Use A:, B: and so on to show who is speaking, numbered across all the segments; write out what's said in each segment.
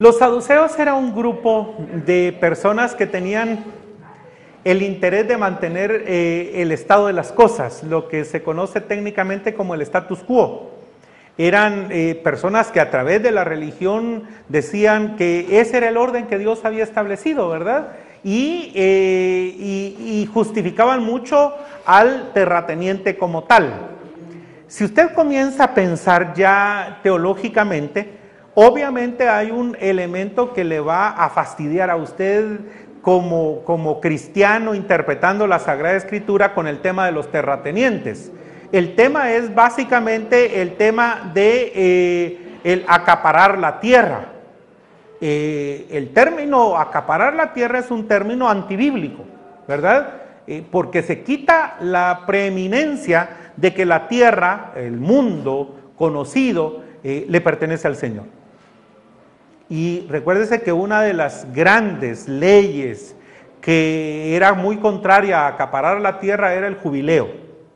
A: Los saduceos era un grupo de personas que tenían el interés de mantener el estado de las cosas, lo que se conoce técnicamente como el status quo. Eran personas que a través de la religión decían que ese era el orden que Dios había establecido, ¿verdad? Y justificaban mucho al terrateniente como tal. Si usted comienza a pensar ya teológicamente, obviamente hay un elemento que le va a fastidiar a usted como cristiano interpretando la Sagrada Escritura con el tema de los terratenientes. El tema es básicamente el tema de el acaparar la tierra. El término acaparar la tierra es un término antibíblico, ¿verdad? Porque se quita la preeminencia de que la tierra, el mundo conocido, le pertenece al Señor. Y recuérdese que una de las grandes leyes que era muy contraria a acaparar la tierra era el jubileo.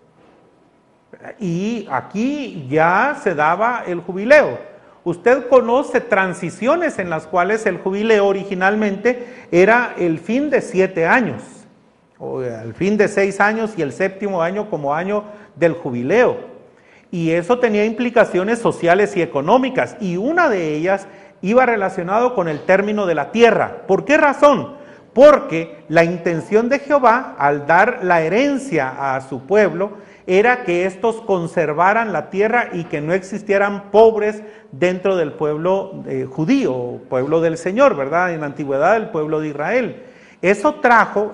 A: Y aquí ya se daba el jubileo. Usted conoce transiciones en las cuales el jubileo originalmente era el fin de 7 años, o el fin de 6 años y el 7º año como año del jubileo. Y eso tenía implicaciones sociales y económicas, y una de ellas iba relacionado con el término de la tierra. ¿Por qué razón? Porque la intención de Jehová al dar la herencia a su pueblo era que estos conservaran la tierra y que no existieran pobres dentro del pueblo judío, pueblo del Señor, ¿verdad? En la antigüedad el pueblo de Israel. Eso trajo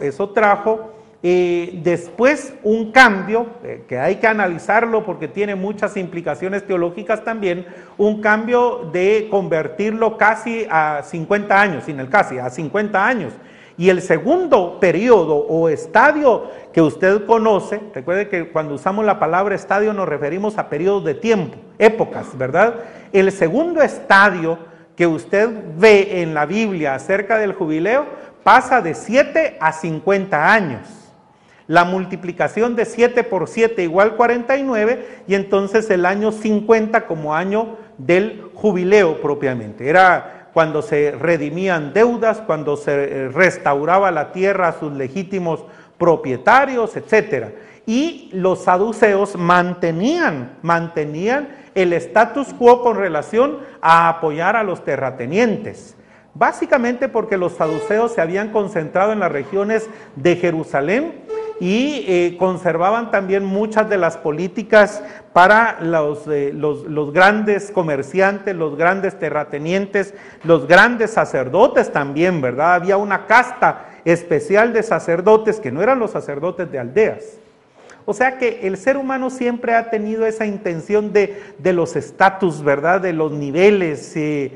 A: después un cambio, que hay que analizarlo porque tiene muchas implicaciones teológicas también, un cambio de convertirlo casi a 50 años, sin el casi, a 50 años. Y el segundo periodo o estadio que usted conoce, recuerde que cuando usamos la palabra estadio nos referimos a periodos de tiempo, épocas, ¿verdad? El segundo estadio que usted ve en la Biblia acerca del jubileo pasa de 7 a 50 años. La multiplicación de 7 por 7 igual 49, y entonces el año 50 como año del jubileo propiamente. Era cuando se redimían deudas, cuando se restauraba la tierra a sus legítimos propietarios, etc. Y los saduceos mantenían el status quo con relación a apoyar a los terratenientes. Básicamente porque los saduceos se habían concentrado en las regiones de Jerusalén y conservaban también muchas de las políticas para los grandes comerciantes, los grandes terratenientes, los grandes sacerdotes también, ¿verdad? Había una casta especial de sacerdotes que no eran los sacerdotes de aldeas. O sea que el ser humano siempre ha tenido esa intención de los estatus, ¿verdad? De los niveles.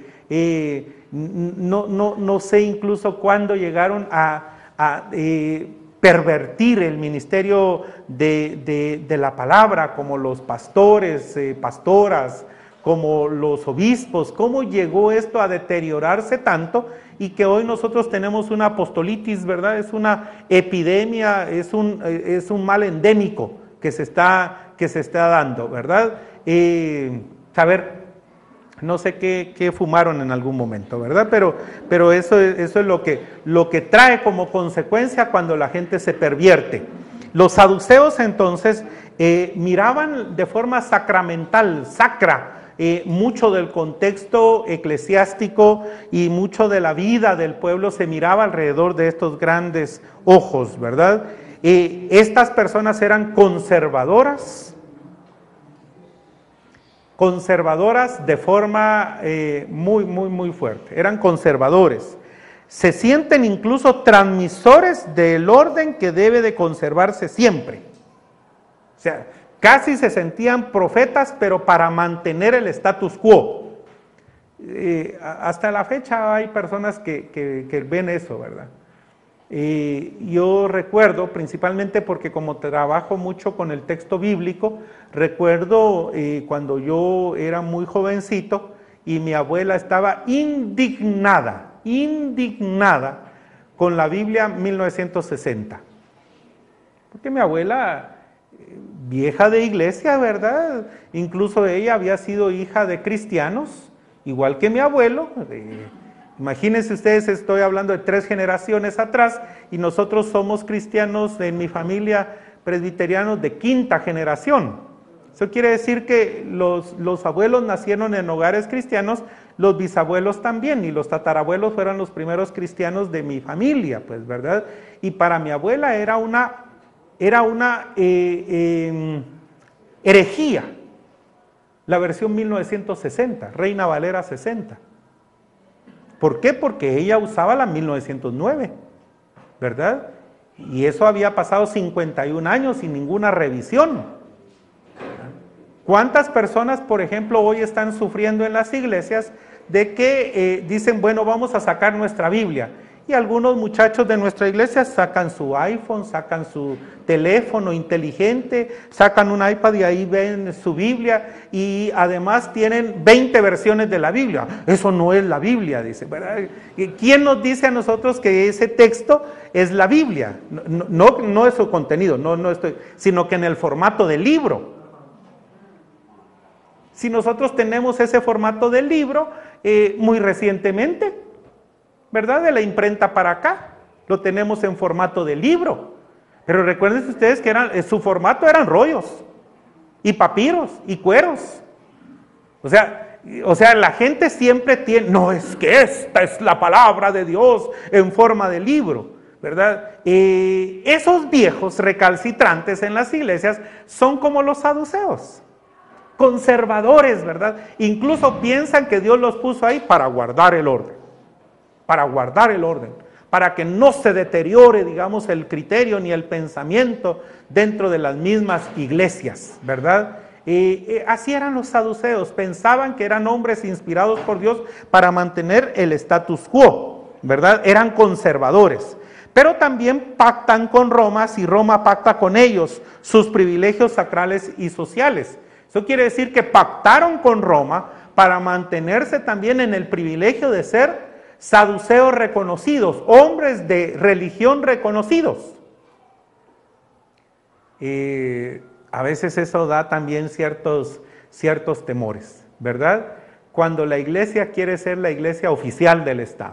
A: No sé incluso cuándo llegaron a pervertir el ministerio de la palabra, como los pastores, pastoras, como los obispos. ¿Cómo llegó esto a deteriorarse tanto? Y que hoy nosotros tenemos una apostolitis, ¿verdad? Es una epidemia, es un mal endémico que se está dando, ¿verdad? No sé qué fumaron en algún momento, ¿verdad? Pero eso es lo que trae como consecuencia cuando la gente se pervierte. Los saduceos entonces miraban de forma sacramental, mucho del contexto eclesiástico y mucho de la vida del pueblo se miraba alrededor de estos grandes ojos, ¿verdad? Estas personas eran conservadoras de forma muy fuerte, eran conservadores. Se sienten incluso transmisores del orden que debe de conservarse siempre. O sea, casi se sentían profetas, pero para mantener el status quo. Hasta la fecha hay personas que ven eso, ¿verdad? Yo recuerdo, principalmente porque como trabajo mucho con el texto bíblico, recuerdo cuando yo era muy jovencito y mi abuela estaba indignada con la Biblia 1960. Porque mi abuela, vieja de iglesia, ¿verdad? Incluso ella había sido hija de cristianos, igual que mi abuelo, Imagínense ustedes, estoy hablando de 3 generaciones atrás y nosotros somos cristianos en mi familia presbiterianos de 5ª generación. Eso quiere decir que los abuelos nacieron en hogares cristianos, los bisabuelos también, y los tatarabuelos fueron los primeros cristianos de mi familia, pues, ¿verdad? Y para mi abuela era una herejía, la versión 1960, Reina Valera 60. ¿Por qué? Porque ella usaba la 1909, ¿verdad? Y eso había pasado 51 años sin ninguna revisión. ¿Cuántas personas, por ejemplo, hoy están sufriendo en las iglesias de que dicen, bueno, vamos a sacar nuestra Biblia? Y algunos muchachos de nuestra iglesia sacan su iPhone, sacan su teléfono inteligente, sacan un iPad y ahí ven su Biblia y además tienen 20 versiones de la Biblia. Eso no es la Biblia, dice, ¿verdad? ¿Quién nos dice a nosotros que ese texto es la Biblia? No es su contenido, sino que en el formato del libro. Si nosotros tenemos ese formato del libro, muy recientemente, ¿verdad? De la imprenta para acá, lo tenemos en formato de libro. Pero recuerden ustedes que su formato eran rollos, y papiros, y cueros. O sea, la gente siempre tiene, no, es que esta es la palabra de Dios en forma de libro, ¿verdad? Esos viejos recalcitrantes en las iglesias son como los saduceos, conservadores, ¿verdad? Incluso piensan que Dios los puso ahí para guardar el orden. Para que no se deteriore, digamos, el criterio ni el pensamiento dentro de las mismas iglesias, ¿verdad? Así eran los saduceos, pensaban que eran hombres inspirados por Dios para mantener el status quo, ¿verdad? Eran conservadores, pero también pactan con Roma si Roma pacta con ellos sus privilegios sacrales y sociales. Eso quiere decir que pactaron con Roma para mantenerse también en el privilegio de ser saduceos reconocidos, hombres de religión reconocidos. A veces eso da también ciertos temores, ¿verdad? Cuando la iglesia quiere ser la iglesia oficial del Estado.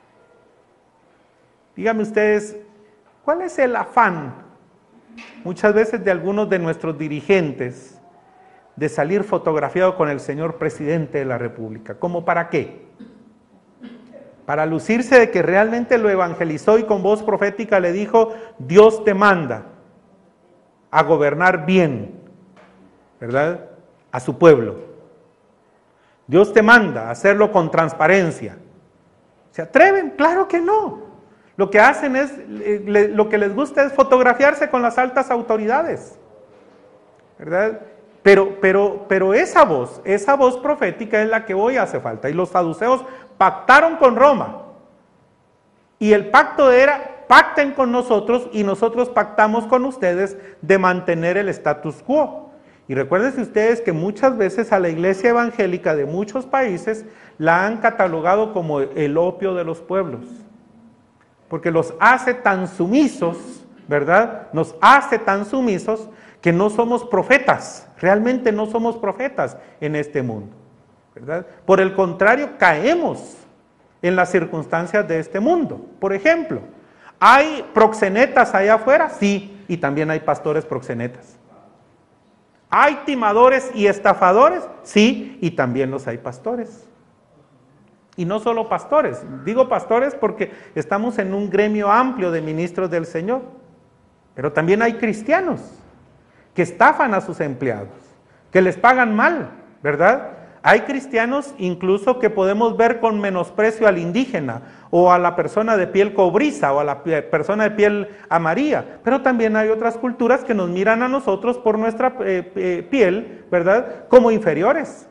A: Díganme ustedes, ¿cuál es el afán muchas veces de algunos de nuestros dirigentes de salir fotografiado con el señor presidente de la República? ¿Cómo para qué? Para lucirse de que realmente lo evangelizó y con voz profética le dijo, Dios te manda a gobernar bien, ¿verdad? A su pueblo. Dios te manda a hacerlo con transparencia. ¿Se atreven? Claro que no. Lo que hacen es, lo que les gusta es fotografiarse con las altas autoridades, ¿verdad? Pero esa voz profética es la que hoy hace falta. Y los saduceos pactaron con Roma. Y el pacto era, pacten con nosotros y nosotros pactamos con ustedes de mantener el status quo. Y recuérdense ustedes que muchas veces a la iglesia evangélica de muchos países la han catalogado como el opio de los pueblos. Porque los hace tan sumisos, ¿verdad? Nos hace tan sumisos que no somos profetas, realmente no somos profetas en este mundo, ¿verdad? Por el contrario, caemos en las circunstancias de este mundo. Por ejemplo, ¿hay proxenetas allá afuera? Sí, y también hay pastores proxenetas. ¿Hay timadores y estafadores? Sí, y también los hay pastores. Y no solo pastores, digo pastores porque estamos en un gremio amplio de ministros del Señor, pero también hay cristianos que estafan a sus empleados, que les pagan mal, ¿verdad? Hay cristianos incluso que podemos ver con menosprecio al indígena o a la persona de piel cobriza o a la persona de piel amarilla, pero también hay otras culturas que nos miran a nosotros por nuestra piel, ¿verdad? Como inferiores,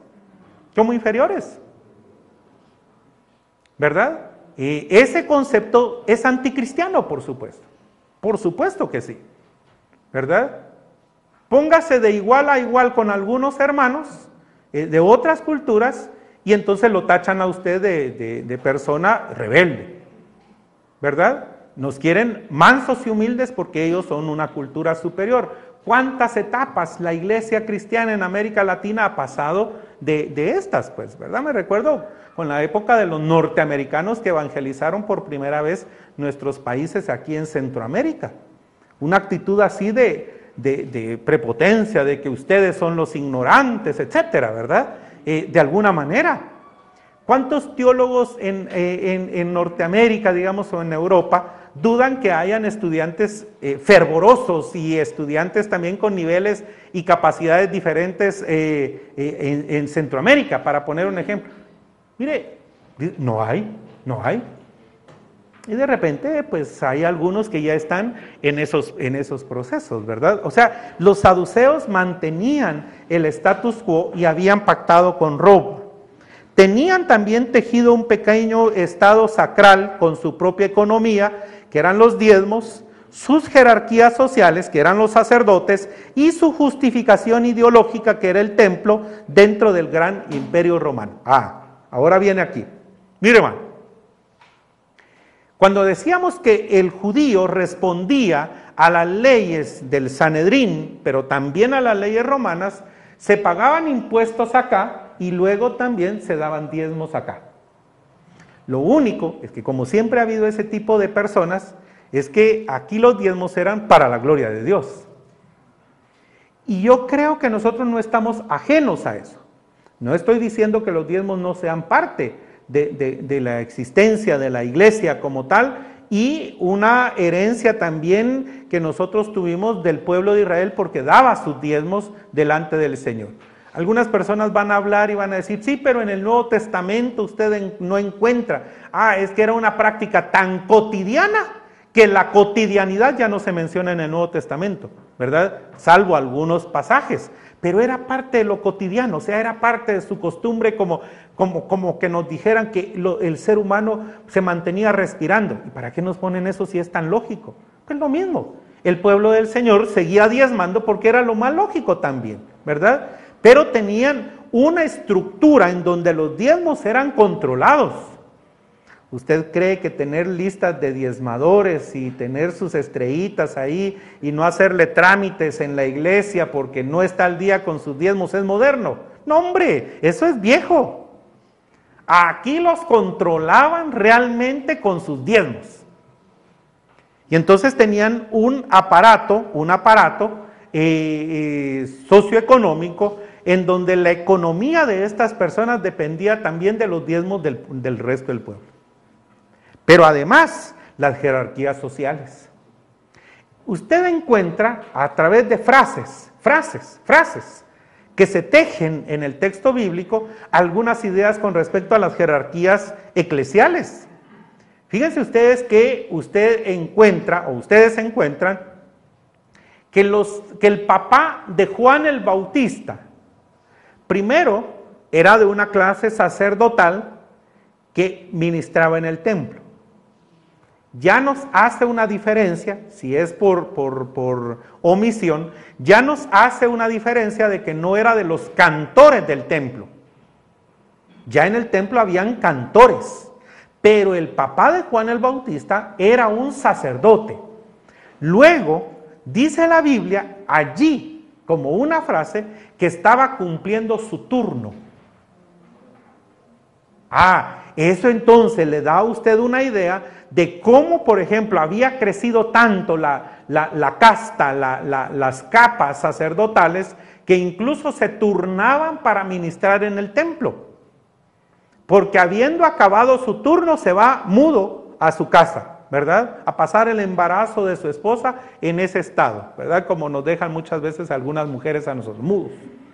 A: ¿verdad? Ese concepto es anticristiano, por supuesto que sí, ¿verdad? Póngase de igual a igual con algunos hermanos de otras culturas y entonces lo tachan a usted de persona rebelde, ¿verdad? Nos quieren mansos y humildes porque ellos son una cultura superior. ¿Cuántas etapas la iglesia cristiana en América Latina ha pasado de estas, pues, ¿verdad? Me recuerdo con la época de los norteamericanos que evangelizaron por primera vez nuestros países aquí en Centroamérica. Una actitud así de prepotencia, de que ustedes son los ignorantes, etcétera, ¿verdad? De alguna manera. ¿Cuántos teólogos en Norteamérica, digamos, o en Europa, dudan que hayan estudiantes fervorosos y estudiantes también con niveles y capacidades diferentes en Centroamérica, para poner un ejemplo? Mire, no hay. Y de repente, pues hay algunos que ya están en esos procesos, ¿verdad? O sea, los saduceos mantenían el status quo y habían pactado con Rob. Tenían también tejido un pequeño estado sacral con su propia economía, que eran los diezmos, sus jerarquías sociales, que eran los sacerdotes, y su justificación ideológica, que era el templo, dentro del gran imperio romano. Ahora viene aquí. Mire, hermano, cuando decíamos que el judío respondía a las leyes del Sanedrín, pero también a las leyes romanas, se pagaban impuestos acá, y luego también se daban diezmos acá. Lo único es que, como siempre ha habido ese tipo de personas, es que aquí los diezmos eran para la gloria de Dios. Y yo creo que nosotros no estamos ajenos a eso. No estoy diciendo que los diezmos no sean parte de la existencia de la iglesia como tal, y una herencia también que nosotros tuvimos del pueblo de Israel, porque daba sus diezmos delante del Señor. Algunas personas van a hablar y van a decir, sí, pero en el Nuevo Testamento usted no encuentra. Es que era una práctica tan cotidiana que la cotidianidad ya no se menciona en el Nuevo Testamento, ¿verdad? Salvo algunos pasajes, pero era parte de lo cotidiano, o sea, era parte de su costumbre, como que nos dijeran que el ser humano se mantenía respirando. ¿Y para qué nos ponen eso si es tan lógico? Pues lo mismo, el pueblo del Señor seguía diezmando porque era lo más lógico también, ¿verdad? Pero tenían una estructura en donde los diezmos eran controlados. ¿Usted cree que tener listas de diezmadores y tener sus estrellitas ahí y no hacerle trámites en la iglesia porque no está al día con sus diezmos es moderno? No, hombre, eso es viejo. Aquí los controlaban realmente con sus diezmos. Y entonces tenían un aparato socioeconómico en donde la economía de estas personas dependía también de los diezmos del resto del pueblo. Pero además, las jerarquías sociales. Usted encuentra a través de frases, que se tejen en el texto bíblico algunas ideas con respecto a las jerarquías eclesiales. Fíjense ustedes que ustedes encuentran que el papá de Juan el Bautista, primero era de una clase sacerdotal que ministraba en el templo. Ya nos hace una diferencia, si es por omisión, ya nos hace una diferencia de que no era de los cantores del templo. Ya en el templo habían cantores, pero el papá de Juan el Bautista era un sacerdote. Luego, dice la Biblia allí, como una frase, que estaba cumpliendo su turno. Eso entonces le da a usted una idea de cómo, por ejemplo, había crecido tanto la casta, las capas sacerdotales, que incluso se turnaban para ministrar en el templo. Porque habiendo acabado su turno, se va mudo a su casa, ¿verdad? A pasar el embarazo de su esposa en ese estado, ¿verdad? Como nos dejan muchas veces algunas mujeres a nosotros, mudos.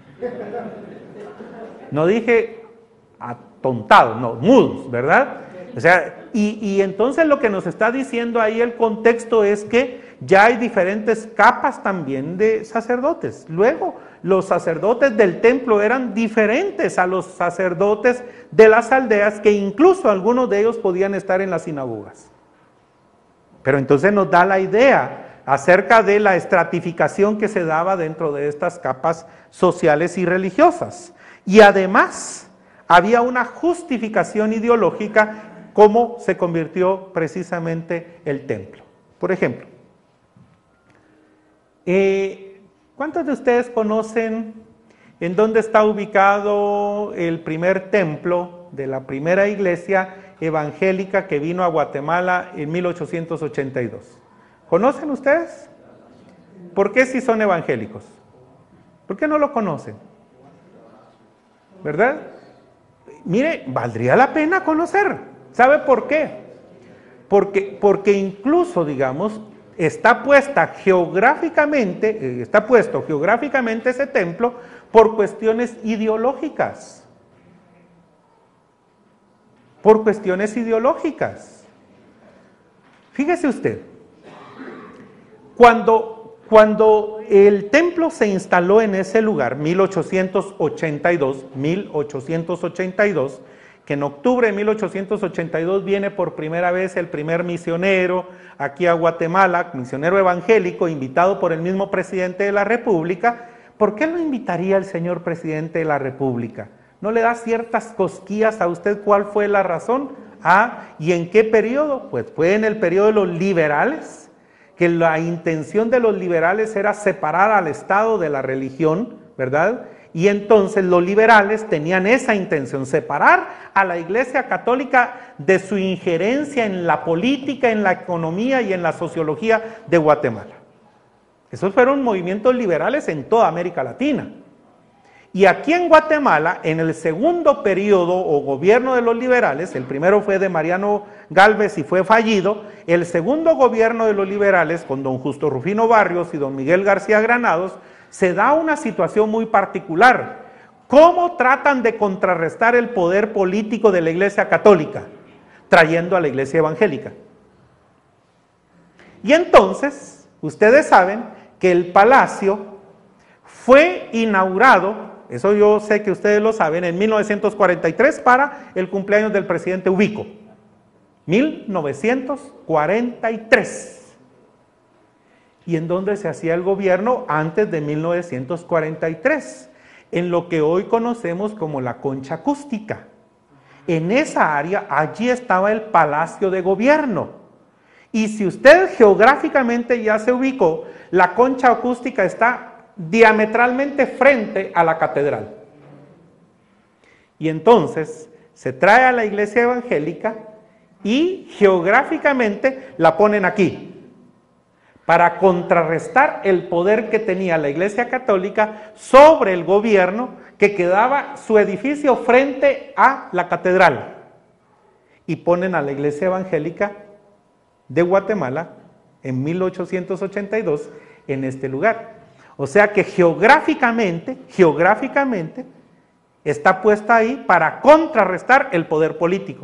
A: No dije atontados, no, mudos, ¿verdad? O sea, y entonces lo que nos está diciendo ahí el contexto es que ya hay diferentes capas también de sacerdotes. Luego, los sacerdotes del templo eran diferentes a los sacerdotes de las aldeas, que incluso algunos de ellos podían estar en las sinagogas. Pero entonces nos da la idea acerca de la estratificación que se daba dentro de estas capas sociales y religiosas. Y además, había una justificación ideológica cómo se convirtió precisamente el templo. Por ejemplo, ¿cuántos de ustedes conocen ¿En dónde está ubicado el primer templo de la primera iglesia evangélica que vino a Guatemala en 1882? ¿Conocen ustedes? ¿Por qué si son evangélicos? ¿Por qué no lo conocen? ¿Verdad? Mire, valdría la pena conocer. ¿Sabe por qué? Porque incluso, digamos, está puesto geográficamente ese templo por cuestiones ideológicas. Por cuestiones ideológicas. Fíjese usted, cuando el templo se instaló en ese lugar, 1882, que en octubre de 1882 viene por primera vez el primer misionero aquí a Guatemala, misionero evangélico, invitado por el mismo presidente de la República. ¿Por qué lo invitaría el señor presidente de la República? ¿No le da ciertas cosquillas a usted cuál fue la razón? ¿Y en qué periodo? Pues fue en el periodo de los liberales, que la intención de los liberales era separar al Estado de la religión, ¿verdad? Y entonces los liberales tenían esa intención, separar a la Iglesia Católica de su injerencia en la política, en la economía y en la sociología de Guatemala. Esos fueron movimientos liberales en toda América Latina. Y aquí en Guatemala, en el segundo periodo o gobierno de los liberales, el primero fue de Mariano Gálvez y fue fallido, el segundo gobierno de los liberales, con don Justo Rufino Barrios y don Miguel García Granados, se da una situación muy particular. ¿Cómo tratan de contrarrestar el poder político de la Iglesia Católica? Trayendo a la Iglesia Evangélica. Y entonces, ustedes saben que el palacio fue inaugurado, eso yo sé que ustedes lo saben, en 1943 para el cumpleaños del presidente Ubico. 1943. ¿Y en dónde se hacía el gobierno antes de 1943? En lo que hoy conocemos como la Concha Acústica. En esa área, allí estaba el Palacio de Gobierno. Y si usted geográficamente ya se ubicó, la Concha Acústica está diametralmente frente a la catedral. Y entonces se trae a la iglesia evangélica y geográficamente la ponen aquí, para contrarrestar el poder que tenía la Iglesia Católica sobre el gobierno, que quedaba su edificio frente a la catedral. Y ponen a la Iglesia Evangélica de Guatemala en 1882 en este lugar. O sea que geográficamente está puesta ahí para contrarrestar el poder político.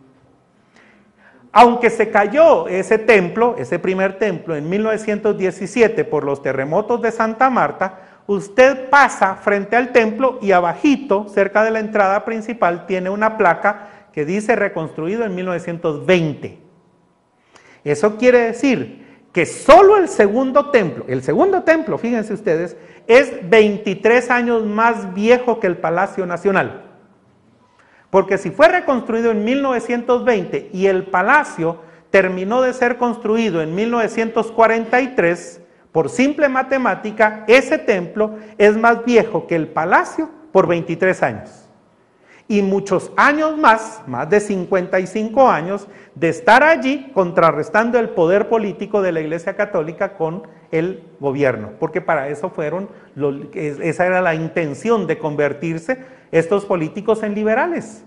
A: Aunque se cayó ese templo, ese primer templo, en 1917 por los terremotos de Santa Marta, usted pasa frente al templo y abajito, cerca de la entrada principal, tiene una placa que dice reconstruido en 1920. Eso quiere decir que solo el segundo templo, fíjense ustedes, es 23 años más viejo que el Palacio Nacional. Porque si fue reconstruido en 1920 y el palacio terminó de ser construido en 1943, por simple matemática, ese templo es más viejo que el palacio por 23 años. Y muchos años más de 55 años, de estar allí contrarrestando el poder político de la Iglesia Católica con el gobierno. Porque para eso esa era la intención de convertirse estos políticos en liberales.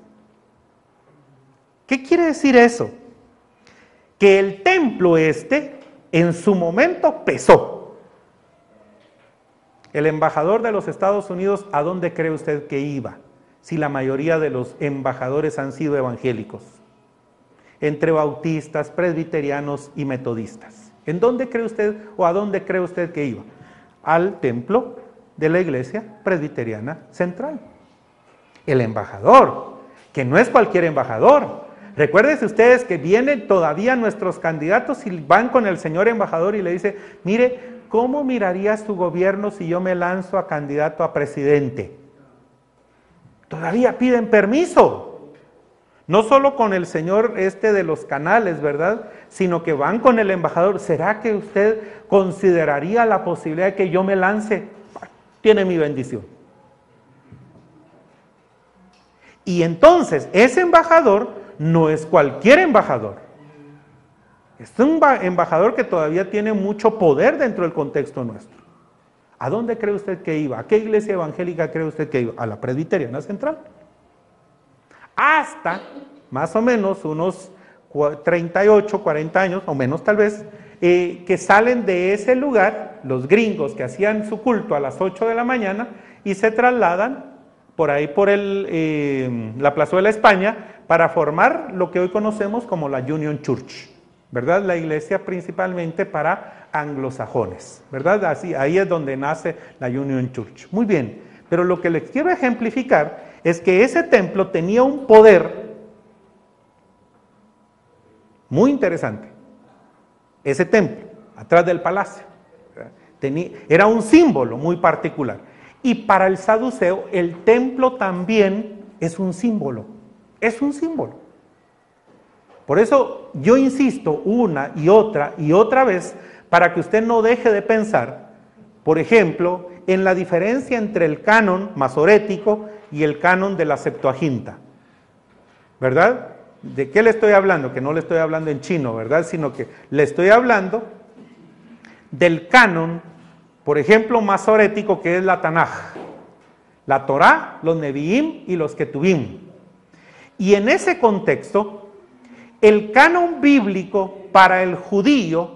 A: ¿Qué quiere decir eso? Que el templo en su momento pesó. El embajador de los Estados Unidos, ¿a dónde cree usted que iba? Si la mayoría de los embajadores han sido evangélicos, entre bautistas, presbiterianos y metodistas. ¿En dónde cree usted o a dónde cree usted que iba? Al templo de la Iglesia Presbiteriana Central. El embajador, que no es cualquier embajador. Recuérdense ustedes que vienen todavía nuestros candidatos y van con el señor embajador y le dice, mire, ¿cómo miraría su gobierno si yo me lanzo a candidato a presidente? Todavía piden permiso. No solo con el señor de los canales, ¿verdad? Sino que van con el embajador. ¿Será que usted consideraría la posibilidad de que yo me lance? Tiene mi bendición. Y entonces, ese embajador no es cualquier embajador. Es un embajador que todavía tiene mucho poder dentro del contexto nuestro. ¿A dónde cree usted que iba? ¿A qué iglesia evangélica cree usted que iba? A la Presbiteriana Central. Hasta más o menos unos 38, 40 años, o menos tal vez, que salen de ese lugar, los gringos que hacían su culto a las 8 de la mañana y se trasladan por ahí por la Plazuela España para formar lo que hoy conocemos como la Union Church, ¿verdad? La iglesia principalmente para anglosajones, ¿verdad? Así, ahí es donde nace la Union Church. Muy bien, pero lo que les quiero ejemplificar es que ese templo tenía un poder muy interesante. Ese templo, atrás del palacio, era un símbolo muy particular. Y para el saduceo, el templo también es un símbolo. Es un símbolo. Por eso yo insisto una y otra vez para que usted no deje de pensar, por ejemplo, en la diferencia entre el canon masorético y el canon de la Septuaginta. ¿Verdad? ¿De qué le estoy hablando? Que no le estoy hablando en chino, ¿verdad? Sino que le estoy hablando del canon, por ejemplo, masorético, que es la Tanaj, la Torá, los Neviim y los Ketuvim. Y en ese contexto, el canon bíblico para el judío,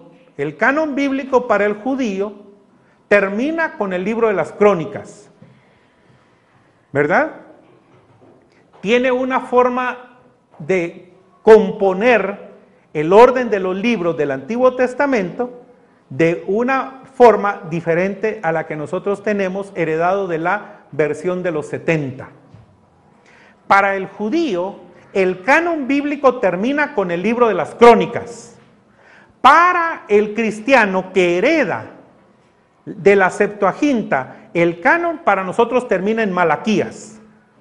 A: termina con el libro de las Crónicas, ¿verdad? Tiene una forma de componer el orden de los libros del Antiguo Testamento de una forma diferente a la que nosotros tenemos heredado de la versión de los 70. Para el judío, el canon bíblico termina con el libro de las Crónicas. Para el cristiano que hereda de la Septuaginta, el canon para nosotros termina en Malaquías.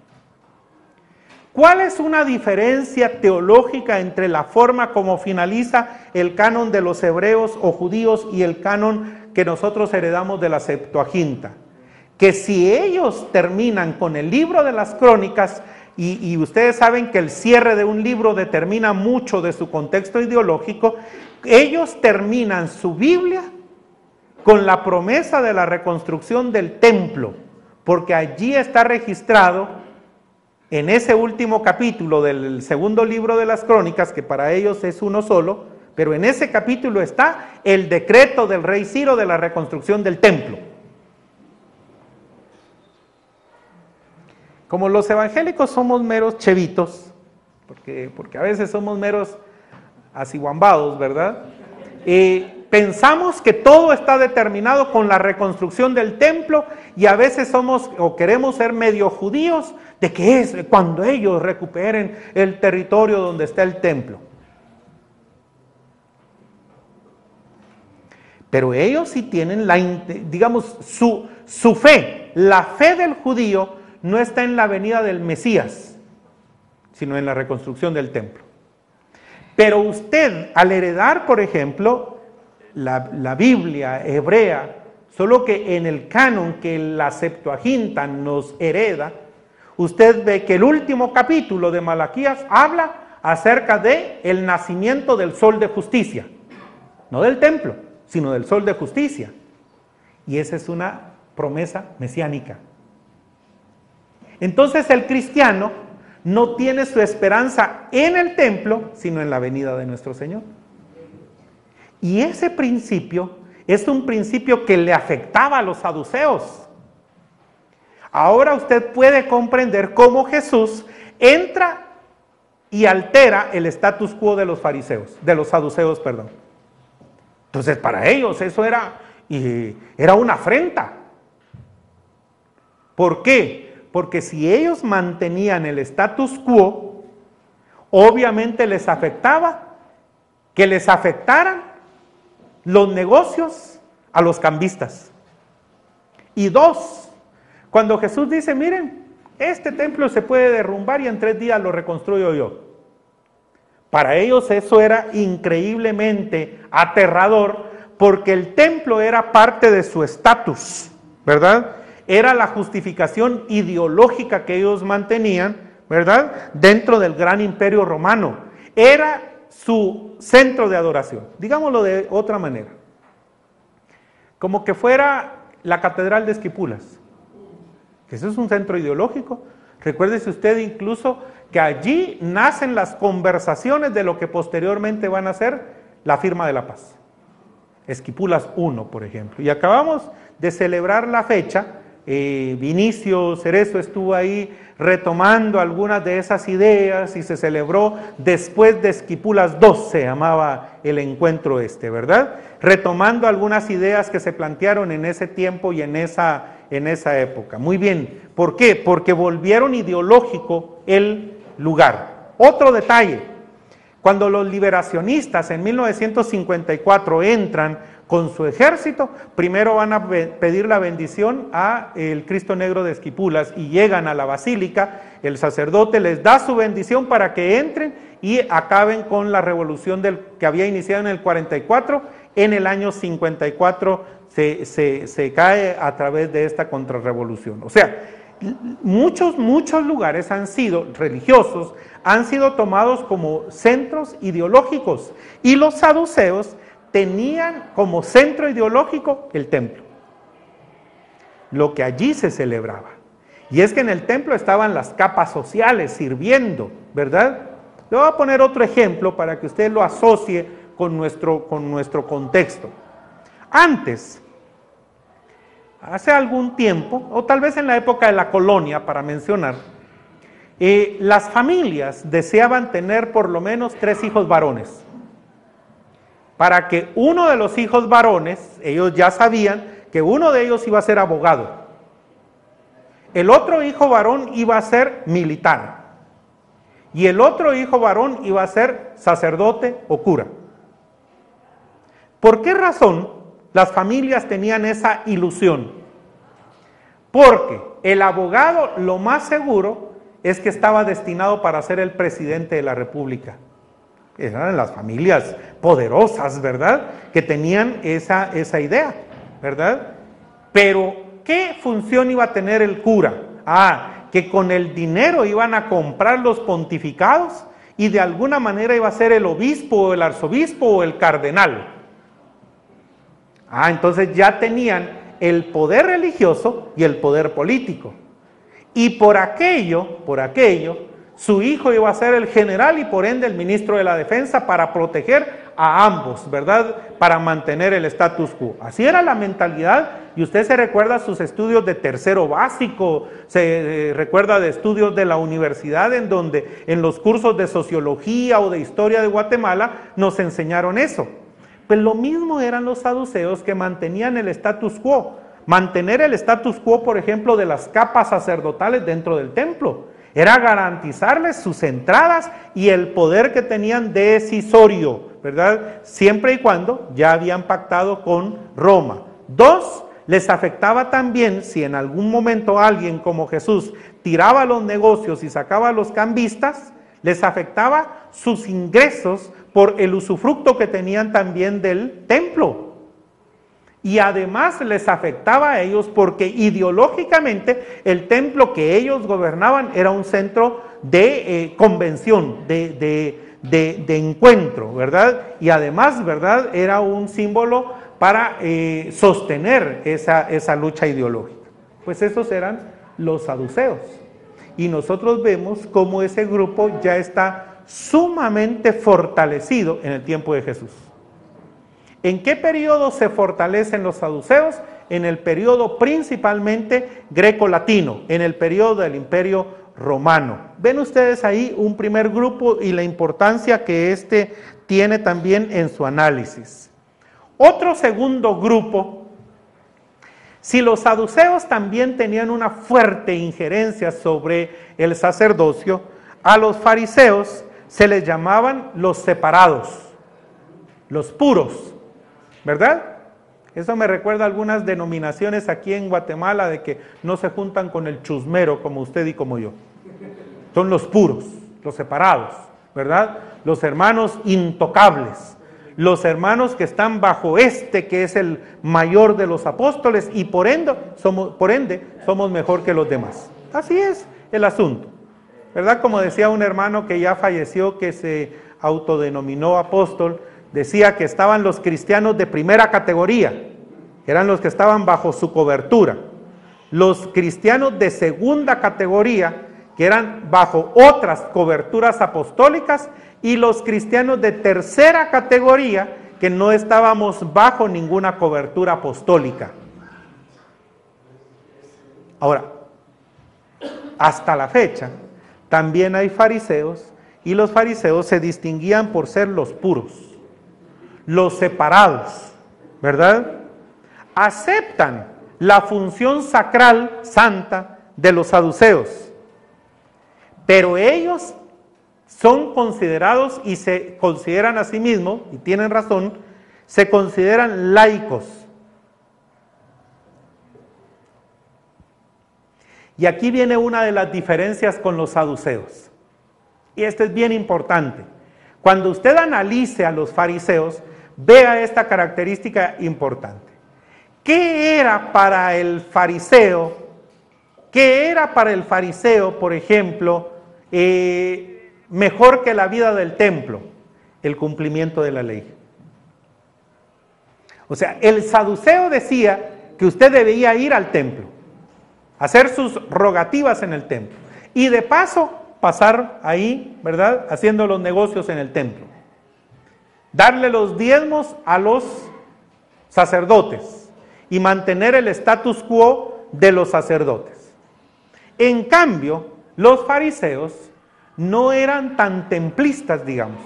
A: ¿Cuál es una diferencia teológica entre la forma como finaliza el canon de los hebreos o judíos y el canon que nosotros heredamos de la Septuaginta? Que si ellos terminan con el libro de las Crónicas, y ustedes saben que el cierre de un libro determina mucho de su contexto ideológico, ellos terminan su Biblia con la promesa de la reconstrucción del templo, porque allí está registrado en ese último capítulo del segundo libro de las Crónicas, que para ellos es uno solo, pero en ese capítulo está el decreto del rey Ciro de la reconstrucción del templo. Como los evangélicos somos meros chevitos, porque a veces somos meros asiguambados, ¿verdad? Pensamos que todo está determinado con la reconstrucción del templo y a veces somos o queremos ser medio judíos de que es cuando ellos recuperen el territorio donde está el templo. Pero ellos sí tienen su fe. La fe del judío no está en la venida del Mesías, sino en la reconstrucción del templo. Pero usted, al heredar, por ejemplo, la Biblia hebrea, solo que en el canon que la Septuaginta nos hereda, usted ve que el último capítulo de Malaquías habla acerca de el nacimiento del sol de justicia, no del templo, sino del sol de justicia. Y esa es una promesa mesiánica. Entonces el cristiano no tiene su esperanza en el templo, sino en la venida de nuestro Señor. Y ese principio es un principio que le afectaba a los saduceos. Ahora usted puede comprender cómo Jesús entra y altera el status quo de los saduceos, perdón. Entonces para ellos eso era una afrenta. ¿Por qué? Porque si ellos mantenían el status quo, obviamente les afectaba que les afectaran los negocios a los cambistas. Y dos, cuando Jesús dice, miren, este templo se puede derrumbar y en 3 días lo reconstruyo yo. Para ellos eso era increíblemente aterrador, porque el templo era parte de su estatus, ¿verdad? Era la justificación ideológica que ellos mantenían ¿verdad? Dentro del gran imperio romano. Era su centro de adoración, digámoslo de otra manera. Como que fuera la catedral de Esquipulas, que eso es un centro ideológico. Recuérdese usted incluso que allí nacen las conversaciones de lo que posteriormente van a ser la firma de la paz. Esquipulas I, por ejemplo. Y acabamos de celebrar la fecha, Vinicio Cerezo estuvo ahí retomando algunas de esas ideas y se celebró después de Esquipulas II, se llamaba el encuentro ¿verdad? Retomando algunas ideas que se plantearon en ese tiempo y en esa época. Muy bien, ¿por qué? Porque volvieron ideológico el lugar. Otro detalle, cuando los liberacionistas en 1954 entran con su ejército, primero van a pedir la bendición a el Cristo Negro de Esquipulas y llegan a la basílica, el sacerdote les da su bendición para que entren y acaben con la revolución que había iniciado en el 44, en el año 54 se cae a través de esta contrarrevolución. O sea, muchos lugares han sido religiosos, han sido tomados como centros ideológicos y los saduceos tenían como centro ideológico el templo, lo que allí se celebraba. Y es que en el templo estaban las capas sociales sirviendo, ¿verdad? Le voy a poner otro ejemplo para que usted lo asocie con nuestro contexto. Antes, hace algún tiempo, o tal vez en la época de la colonia, para mencionar, las familias deseaban tener por lo menos 3 hijos varones. Para que uno de los hijos varones, ellos ya sabían que uno de ellos iba a ser abogado. El otro hijo varón iba a ser militar. Y el otro hijo varón iba a ser sacerdote o cura. ¿Por qué razón las familias tenían esa ilusión? Porque el abogado, lo más seguro, es que estaba destinado para ser el presidente de la República. Eran las familias poderosas, ¿verdad?, que tenían esa idea, ¿verdad? Pero, ¿qué función iba a tener el cura? Que con el dinero iban a comprar los pontificados y de alguna manera iba a ser el obispo o el arzobispo o el cardenal. Entonces ya tenían el poder religioso y el poder político. Y por aquello, su hijo iba a ser el general y por ende el ministro de la defensa para proteger a ambos, ¿verdad? Para mantener el status quo. Así era la mentalidad y usted se recuerda sus estudios de tercero básico, se recuerda de estudios de la universidad en donde en los cursos de sociología o de historia de Guatemala nos enseñaron eso. Pues lo mismo eran los saduceos que mantenían el status quo. Mantener el status quo, por ejemplo, de las capas sacerdotales dentro del templo. Era garantizarles sus entradas y el poder que tenían decisorio, ¿verdad? Siempre y cuando ya habían pactado con Roma. 2, les afectaba también si en algún momento alguien como Jesús tiraba los negocios y sacaba a los cambistas, les afectaba sus ingresos por el usufructo que tenían también del templo. Y además les afectaba a ellos porque ideológicamente el templo que ellos gobernaban era un centro de convención, de encuentro, ¿verdad? Y además, ¿verdad?, era un símbolo para sostener esa lucha ideológica. Pues esos eran los saduceos. Y nosotros vemos cómo ese grupo ya está sumamente fortalecido en el tiempo de Jesús. ¿En qué periodo se fortalecen los saduceos? En el periodo principalmente greco-latino, en el periodo del Imperio Romano. Ven ustedes ahí un primer grupo y la importancia que este tiene también en su análisis. Otro segundo grupo, si los saduceos también tenían una fuerte injerencia sobre el sacerdocio, a los fariseos se les llamaban los separados, los puros, ¿verdad? Eso me recuerda a algunas denominaciones aquí en Guatemala de que no se juntan con el chusmero como usted y como yo. Son los puros, los separados, ¿verdad? Los hermanos intocables, los hermanos que están bajo que es el mayor de los apóstoles y por ende somos mejor que los demás. Así es el asunto. ¿verdad? Como decía un hermano que ya falleció, que se autodenominó apóstol, decía que estaban los cristianos de primera categoría, que eran los que estaban bajo su cobertura. Los cristianos de segunda categoría, que eran bajo otras coberturas apostólicas, y los cristianos de tercera categoría, que no estábamos bajo ninguna cobertura apostólica. Ahora, hasta la fecha, también hay fariseos, y los fariseos se distinguían por ser los puros, los separados, ¿verdad? Aceptan la función sacral santa de los saduceos, pero ellos son considerados y se consideran a sí mismos, y tienen razón, se consideran laicos. Y aquí viene una de las diferencias con los saduceos, y esto es bien importante. Cuando usted analice a los fariseos, vea esta característica importante. ¿Qué era para el fariseo? ¿Qué era para el fariseo, por ejemplo, mejor que la vida del templo? El cumplimiento de la ley. O sea, el saduceo decía que usted debía ir al templo, hacer sus rogativas en el templo, y de paso pasar ahí, ¿verdad?, haciendo los negocios en el templo, darle los diezmos a los sacerdotes y mantener el status quo de los sacerdotes. En cambio, los fariseos no eran tan templistas, digamos.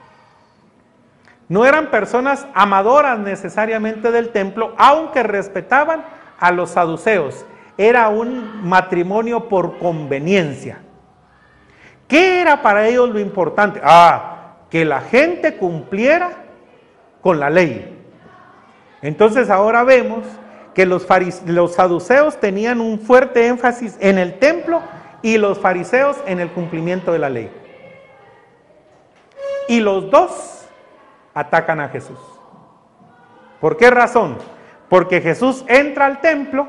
A: No eran personas amadoras necesariamente del templo, aunque respetaban a los saduceos. Era un matrimonio por conveniencia. ¿Qué era para ellos lo importante? Que la gente cumpliera con la ley. Entonces ahora vemos que los saduceos tenían un fuerte énfasis en el templo y los fariseos en el cumplimiento de la ley. Y los dos atacan a Jesús. ¿Por qué razón? Porque Jesús entra al templo,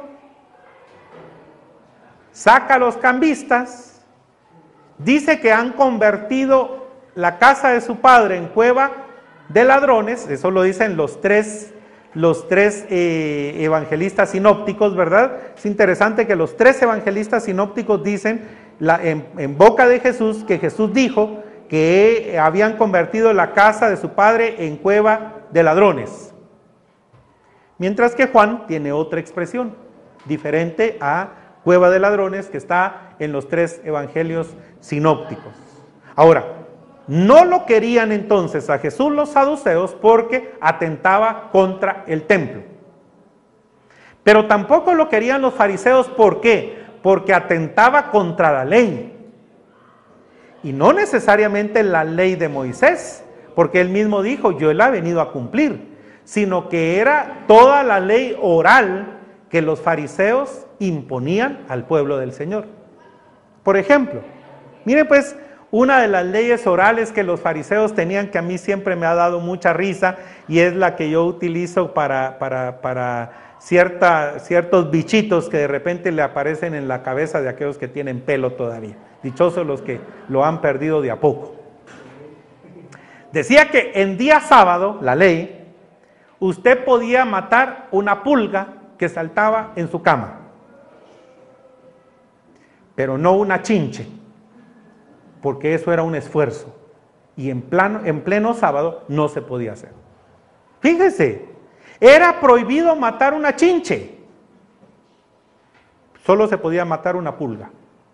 A: saca a los cambistas, dice que han convertido la casa de su padre en cueva de ladrones. Eso lo dicen los tres evangelistas sinópticos, ¿verdad? Es interesante que los tres evangelistas sinópticos dicen en boca de Jesús que Jesús dijo que habían convertido la casa de su padre en cueva de ladrones. Mientras que Juan tiene otra expresión, diferente a cueva de ladrones, que está en los tres evangelios sinópticos. Ahora, no lo querían entonces a Jesús los saduceos porque atentaba contra el templo. Pero tampoco lo querían los fariseos, ¿por qué? Porque atentaba contra la ley. Y no necesariamente la ley de Moisés, porque él mismo dijo, yo la he venido a cumplir, sino que era toda la ley oral que los fariseos imponían al pueblo del Señor. Por ejemplo, miren pues, una de las leyes orales que los fariseos tenían, que a mí siempre me ha dado mucha risa, y es la que yo utilizo para ciertos bichitos que de repente le aparecen en la cabeza de aquellos que tienen pelo todavía. Dichosos los que lo han perdido de a poco. Decía que en día sábado, la ley, usted podía matar una pulga que saltaba en su cama, pero no una chinche, porque eso era un esfuerzo, y en pleno sábado no se podía hacer. Fíjese, era prohibido matar una chinche, solo se podía matar una pulga.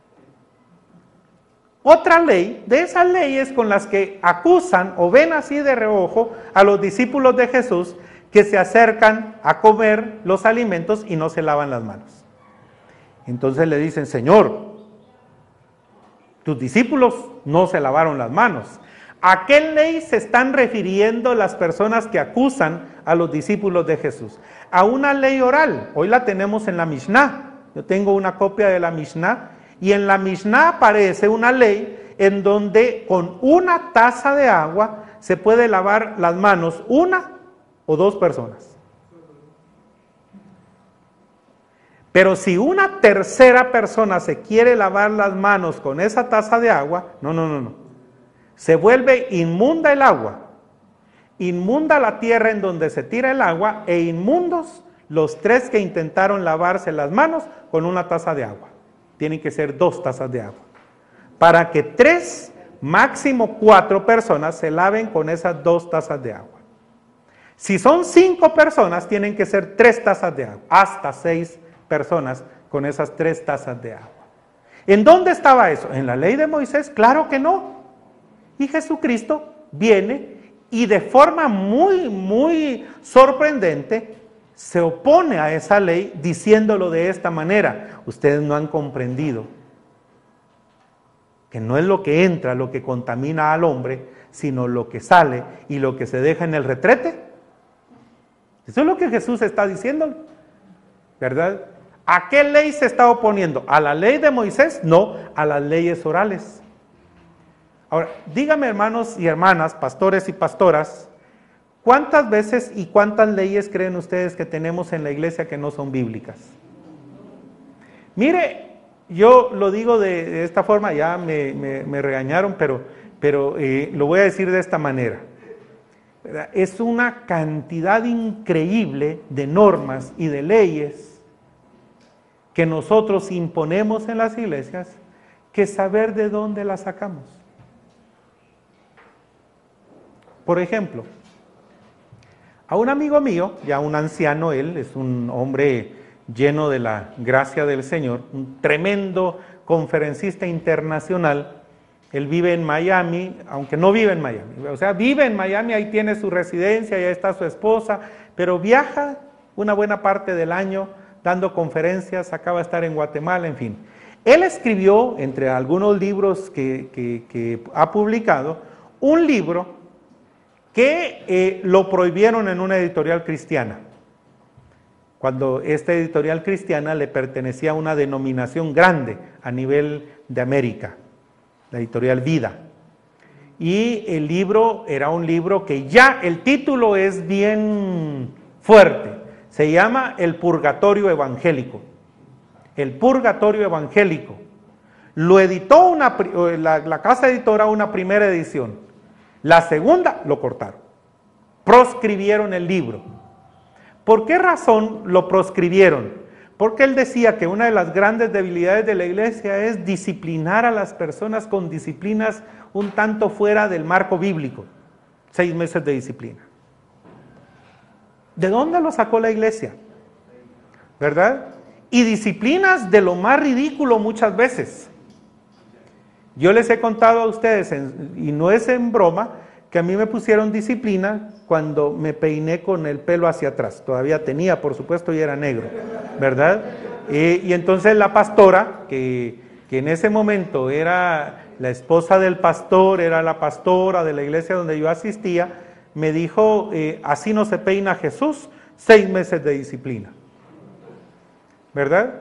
A: Otra ley, de esas leyes con las que acusan o ven así de reojo a los discípulos de Jesús que se acercan a comer los alimentos y no se lavan las manos. Entonces le dicen, Señor, tus discípulos no se lavaron las manos. ¿A qué ley se están refiriendo las personas que acusan a los discípulos de Jesús? A una ley oral. Hoy la tenemos en la Mishnah. Yo tengo una copia de la Mishnah, y en la Mishnah aparece una ley en donde con una taza de agua se puede lavar las manos una o dos personas. Pero si una tercera persona se quiere lavar las manos con esa taza de agua, no. Se vuelve inmunda el agua, inmunda la tierra en donde se tira el agua e inmundos los 3 que intentaron lavarse las manos con una taza de agua. Tienen que ser 2 tazas de agua. Para que 3, máximo 4 personas se laven con esas 2 tazas de agua. Si son 5 personas, tienen que ser 3 tazas de agua, hasta 6 personas con esas 3 tazas de agua. ¿En dónde estaba eso? ¿En la ley de Moisés? Claro que no. Y Jesucristo viene y de forma muy sorprendente se opone a esa ley diciéndolo de esta manera: ustedes no han comprendido que no es lo que entra lo que contamina al hombre, sino lo que sale y lo que se deja en el retrete. Eso es lo que Jesús está diciendo, ¿verdad? ¿A qué ley se está oponiendo? ¿A la ley de Moisés? No, a las leyes orales. Ahora, díganme, hermanos y hermanas, pastores y pastoras, ¿cuántas veces y cuántas leyes creen ustedes que tenemos en la iglesia que no son bíblicas? Mire, yo lo digo de esta forma, ya me regañaron, pero lo voy a decir de esta manera. Es una cantidad increíble de normas y de leyes que nosotros imponemos en las iglesias, que saber de dónde las sacamos. Por ejemplo, a un amigo mío, ya un anciano, él es un hombre lleno de la gracia del Señor, un tremendo conferencista internacional. Él vive en Miami, aunque no vive en Miami, o sea, vive en Miami, ahí tiene su residencia, ahí está su esposa, pero viaja una buena parte del año dando conferencias, acaba de estar en Guatemala, en fin. Él escribió, entre algunos libros que ha publicado, un libro que lo prohibieron en una editorial cristiana, cuando esta editorial cristiana le pertenecía a una denominación grande a nivel de América, la editorial Vida. Y el libro era un libro que ya el título es bien fuerte, se llama El Purgatorio Evangélico. El Purgatorio Evangélico. Lo editó la casa editora, una primera edición. La segunda lo cortaron, proscribieron el libro. ¿Por qué razón lo proscribieron? Porque él decía que una de las grandes debilidades de la iglesia es disciplinar a las personas con disciplinas un tanto fuera del marco bíblico. 6 meses de disciplina. ¿De dónde lo sacó la iglesia? ¿Verdad? Y disciplinas de lo más ridículo muchas veces. Yo les he contado a ustedes, y no es en broma, que a mí me pusieron disciplina cuando me peiné con el pelo hacia atrás. Todavía tenía, por supuesto, y era negro, ¿verdad? Y entonces la pastora, que en ese momento era la esposa del pastor, era la pastora de la iglesia donde yo asistía, me dijo: así no se peina Jesús, 6 meses de disciplina, ¿verdad?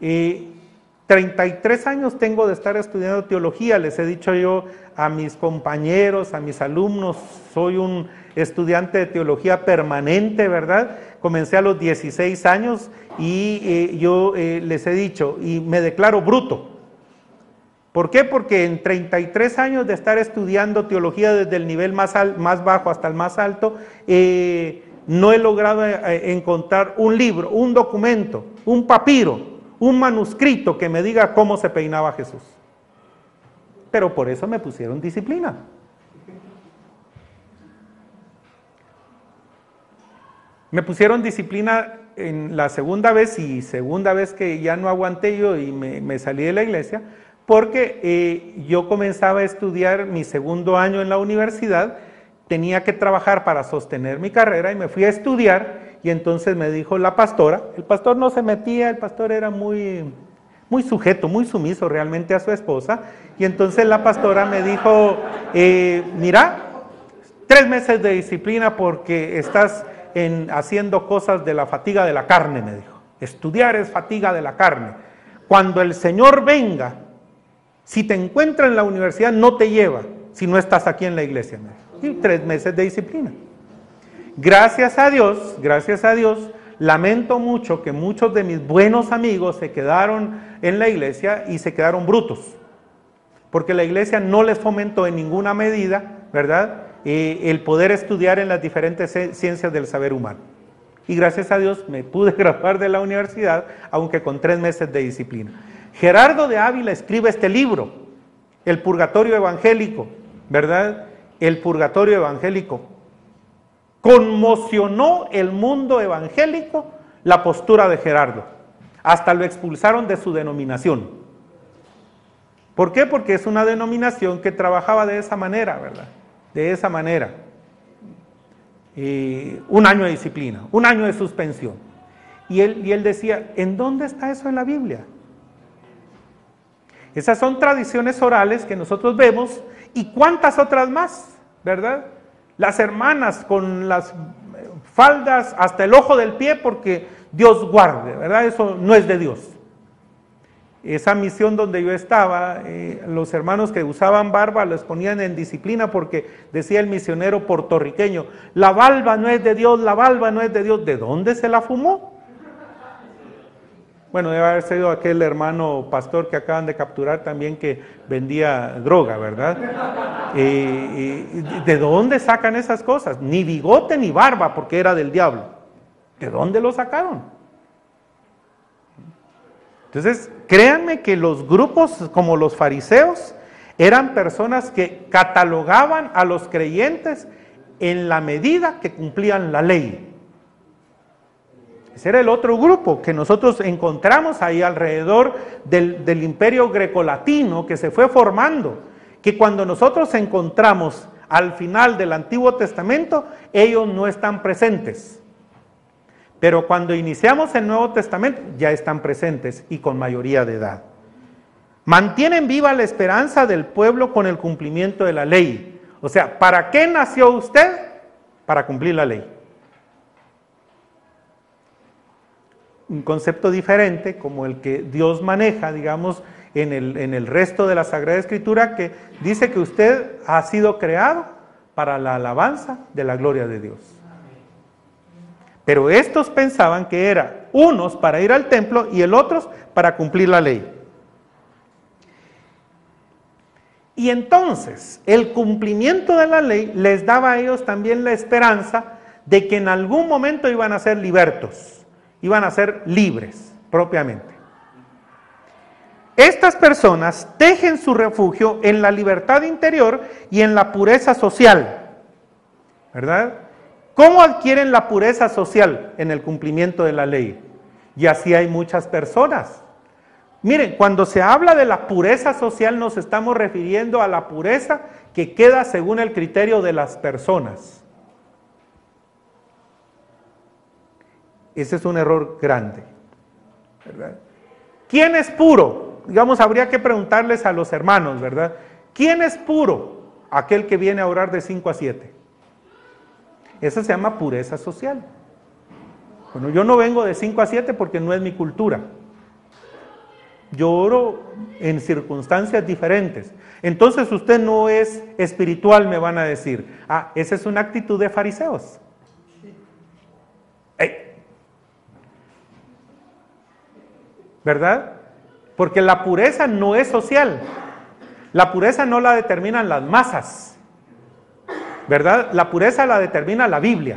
A: 33 años tengo de estar estudiando teología, les he dicho yo a mis compañeros, a mis alumnos, soy un estudiante de teología permanente, ¿verdad? Comencé a los 16 años y yo les he dicho, y me declaro bruto. ¿Por qué? Porque en 33 años de estar estudiando teología desde el nivel más bajo hasta el más alto, no he logrado encontrar un libro, un documento, un papiro, un manuscrito que me diga cómo se peinaba Jesús. Pero por eso me pusieron disciplina. Me pusieron disciplina en la segunda vez que ya no aguanté yo y me salí de la iglesia, porque yo comenzaba a estudiar mi segundo año en la universidad, tenía que trabajar para sostener mi carrera y me fui a estudiar. Y entonces me dijo la pastora, el pastor no se metía, el pastor era muy sujeto, muy sumiso realmente a su esposa, y entonces la pastora me dijo, mira, 3 meses de disciplina porque estás haciendo cosas de la fatiga de la carne, me dijo. Estudiar es fatiga de la carne. Cuando el Señor venga, si te encuentra en la universidad, no te lleva, si no estás aquí en la iglesia, me dijo. Y 3 meses de disciplina. Gracias a Dios, lamento mucho que muchos de mis buenos amigos se quedaron en la iglesia y se quedaron brutos, porque la iglesia no les fomentó en ninguna medida, ¿verdad?, el poder estudiar en las diferentes ciencias del saber humano. Y gracias a Dios me pude graduar de la universidad, aunque con 3 meses de disciplina. Gerardo de Ávila escribe este libro, El Purgatorio Evangélico, ¿verdad? El Purgatorio Evangélico. Conmocionó el mundo evangélico la postura de Gerardo. Hasta lo expulsaron de su denominación. ¿Por qué? Porque es una denominación que trabajaba de esa manera, ¿verdad? De esa manera. 1 año de disciplina, 1 año de suspensión. Y él decía, ¿en dónde está eso en la Biblia? Esas son tradiciones orales que nosotros vemos, y cuántas otras más, ¿verdad? Las hermanas con las faldas hasta el ojo del pie porque Dios guarde, ¿verdad? Eso no es de Dios. Esa misión donde yo estaba, los hermanos que usaban barba los ponían en disciplina porque decía el misionero puertorriqueño, la barba no es de Dios, la barba no es de Dios. ¿De dónde se la fumó? Bueno, debe haber sido aquel hermano pastor que acaban de capturar también que vendía droga, ¿verdad? ¿De dónde sacan esas cosas? Ni bigote ni barba porque era del diablo. ¿De dónde lo sacaron? Entonces, créanme que los grupos como los fariseos eran personas que catalogaban a los creyentes en la medida que cumplían la ley. Ese era el otro grupo que nosotros encontramos ahí alrededor del imperio grecolatino que se fue formando, que cuando nosotros encontramos al final del Antiguo Testamento, ellos no están presentes. Pero cuando iniciamos el Nuevo Testamento, ya están presentes y con mayoría de edad. Mantienen viva la esperanza del pueblo con el cumplimiento de la ley. O sea, ¿para qué nació usted? Para cumplir la ley. Un concepto diferente como el que Dios maneja, digamos, en el resto de la Sagrada Escritura, que dice que usted ha sido creado para la alabanza de la gloria de Dios. Pero estos pensaban que era unos para ir al templo y el otros para cumplir la ley. Y entonces el cumplimiento de la ley les daba a ellos también la esperanza de que en algún momento iban a ser libertos, iban a ser libres propiamente. Estas personas tejen su refugio en la libertad interior y en la pureza social, ¿verdad? ¿Cómo adquieren la pureza social? En el cumplimiento de la ley. Y así hay muchas personas. Miren, cuando se habla de la pureza social nos estamos refiriendo a la pureza que queda según el criterio de las personas. Ese es un error grande, ¿verdad? ¿Quién es puro? Digamos, habría que preguntarles a los hermanos, ¿verdad? ¿Quién es puro? Aquel que viene a orar de 5 a 7. Eso se llama pureza social. Bueno, yo no vengo de 5 a 7 porque no es mi cultura. Yo oro en circunstancias diferentes. Entonces usted no es espiritual, me van a decir. Ah, esa es una actitud de fariseos. ¿Verdad? Porque la pureza no es social. La pureza no la determinan las masas, ¿verdad? La pureza la determina la Biblia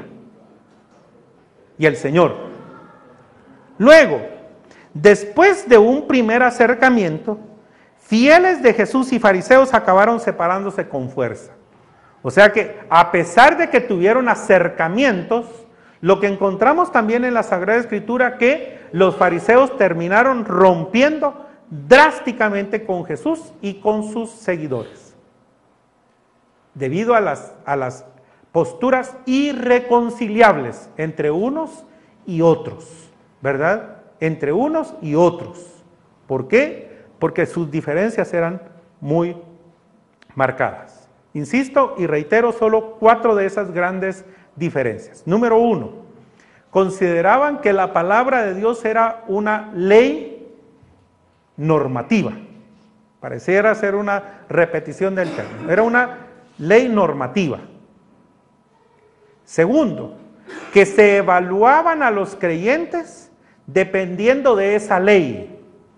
A: y el Señor. Luego, después de un primer acercamiento, fieles de Jesús y fariseos acabaron separándose con fuerza. O sea que, a pesar de que tuvieron acercamientos, lo que encontramos también en la Sagrada Escritura, que los fariseos terminaron rompiendo drásticamente con Jesús y con sus seguidores, debido a las posturas irreconciliables entre unos y otros, ¿verdad? Entre unos y otros. ¿Por qué? Porque sus diferencias eran muy marcadas. Insisto y reitero solo 4 de esas grandes diferencias. Número 1, consideraban que la palabra de Dios era una ley normativa. Pareciera ser una repetición del término. Era una ley normativa. Segundo, que se evaluaban a los creyentes dependiendo de esa ley.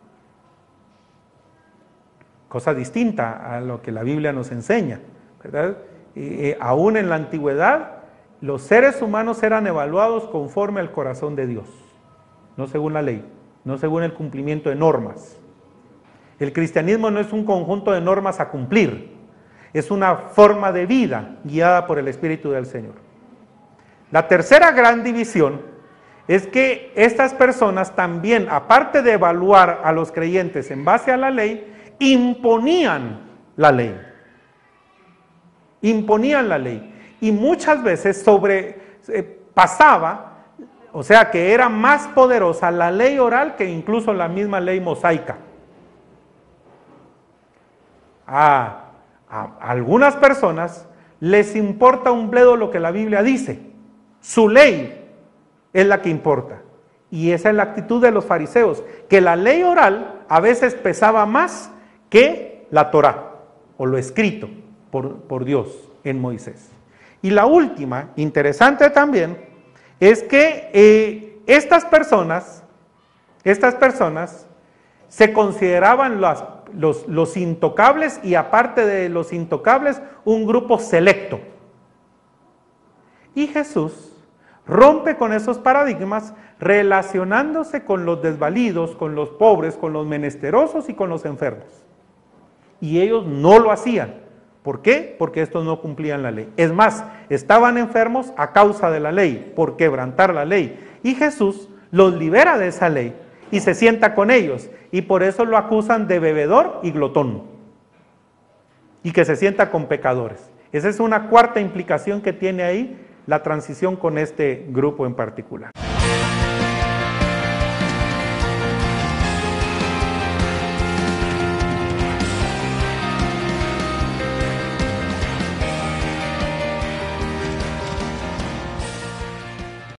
A: Cosa distinta a lo que la Biblia nos enseña, ¿verdad? Aún en la antigüedad, los seres humanos eran evaluados conforme al corazón de Dios, no según la ley, no según el cumplimiento de normas. El cristianismo no es un conjunto de normas a cumplir, es una forma de vida guiada por el Espíritu del Señor. La tercera gran división es que estas personas también, aparte de evaluar a los creyentes en base a la ley, imponían la ley. Imponían la ley. Y muchas veces sobrepasaba, o sea que era más poderosa la ley oral que incluso la misma ley mosaica. A algunas personas les importa un bledo lo que la Biblia dice. Su ley es la que importa. Y esa es la actitud de los fariseos, que la ley oral a veces pesaba más que la Torá, o lo escrito por Dios en Moisés. Y la última, interesante también, es que estas personas se consideraban los intocables, y aparte de los intocables, un grupo selecto. Y Jesús rompe con esos paradigmas relacionándose con los desvalidos, con los pobres, con los menesterosos y con los enfermos. Y ellos no lo hacían. ¿Por qué? Porque estos no cumplían la ley. Es más, estaban enfermos a causa de la ley, por quebrantar la ley. Y Jesús los libera de esa ley y se sienta con ellos. Y por eso lo acusan de bebedor y glotón. Y que se sienta con pecadores. Esa es una cuarta implicación que tiene ahí la transición con este grupo en particular.